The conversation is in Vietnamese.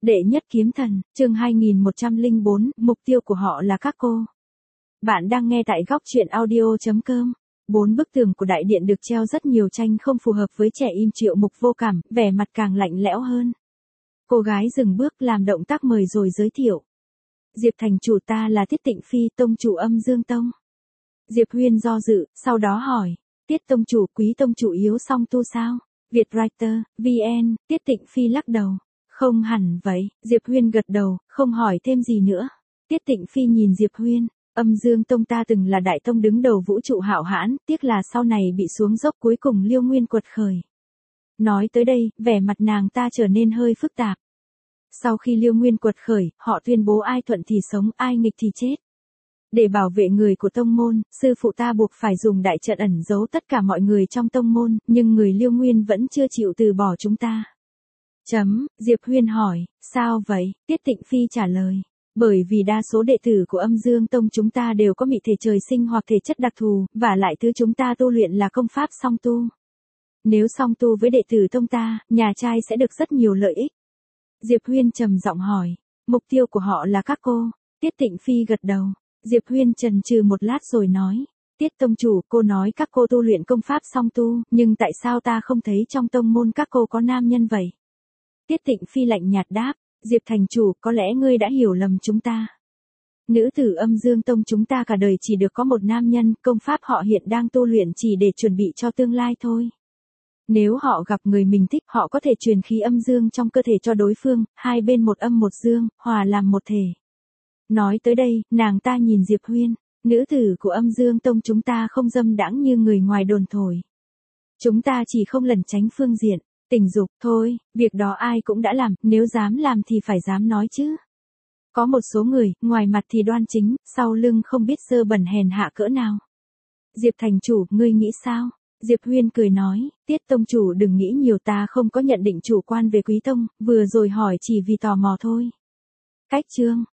Đệ nhất kiếm thần, chương 2104, mục tiêu của họ là các cô. Bạn đang nghe tại góc truyện audio.com. 4 bức tường của đại điện được treo rất nhiều tranh không phù hợp với trẻ im Triệu Mục vô cảm, vẻ mặt càng lạnh lẽo hơn. Cô gái dừng bước làm động tác mời rồi giới thiệu. Diệp thành chủ, ta là Tiết Tịnh Phi, tông chủ Âm Dương Tông. Diệp Huyên do dự, sau đó hỏi, Tiết tông chủ, Quý tông chủ yếu song tu sao? Vietwriter, VN, Tiết Tịnh Phi lắc đầu. Không hẳn vậy, Diệp Huyên gật đầu, không hỏi thêm gì nữa. Tiết Tịnh Phi nhìn Diệp Huyên, Âm Dương Tông ta từng là đại tông đứng đầu vũ trụ hạo hãn, tiếc là sau này bị xuống dốc, cuối cùng Liêu Nguyên quật khởi. Nói tới đây, vẻ mặt nàng ta trở nên hơi phức tạp. Sau khi Liêu Nguyên quật khởi, họ tuyên bố ai thuận thì sống, ai nghịch thì chết. Để bảo vệ người của tông môn, sư phụ ta buộc phải dùng đại trận ẩn giấu tất cả mọi người trong tông môn, nhưng người Liêu Nguyên vẫn chưa chịu từ bỏ chúng ta. Diệp Huyên hỏi, sao vậy? Tiết Tịnh Phi trả lời, bởi vì đa số đệ tử của Âm Dương Tông chúng ta đều có mị thể trời sinh hoặc thể chất đặc thù, và lại thứ chúng ta tu luyện là công pháp song tu. Nếu song tu với đệ tử tông ta, nhà trai sẽ được rất nhiều lợi ích. Diệp Huyên trầm giọng hỏi, mục tiêu của họ là các cô? Tiết Tịnh Phi gật đầu. Diệp Huyên chần chừ một lát rồi nói, Tiết tông chủ, cô nói các cô tu luyện công pháp song tu, nhưng tại sao ta không thấy trong tông môn các cô có nam nhân vậy? Tiết Tịnh Phi lạnh nhạt đáp, Diệp thành chủ, có lẽ ngươi đã hiểu lầm chúng ta. Nữ tử Âm Dương Tông chúng ta cả đời chỉ được có một nam nhân, công pháp họ hiện đang tu luyện chỉ để chuẩn bị cho tương lai thôi. Nếu họ gặp người mình thích, họ có thể truyền khí âm dương trong cơ thể cho đối phương, hai bên một âm một dương, hòa làm một thể. Nói tới đây, nàng ta nhìn Diệp Huyên, nữ tử của Âm Dương Tông chúng ta không dâm đãng như người ngoài đồn thổi. Chúng ta chỉ không lẩn tránh phương diện tình dục thôi, việc đó ai cũng đã làm, nếu dám làm thì phải dám nói chứ. Có một số người, ngoài mặt thì đoan chính, sau lưng không biết dơ bẩn hèn hạ cỡ nào. Diệp thành chủ, ngươi nghĩ sao? Diệp Huyên cười nói, Tiết tông chủ đừng nghĩ nhiều, ta không có nhận định chủ quan về Quý tông, vừa rồi hỏi chỉ vì tò mò thôi. Cách chương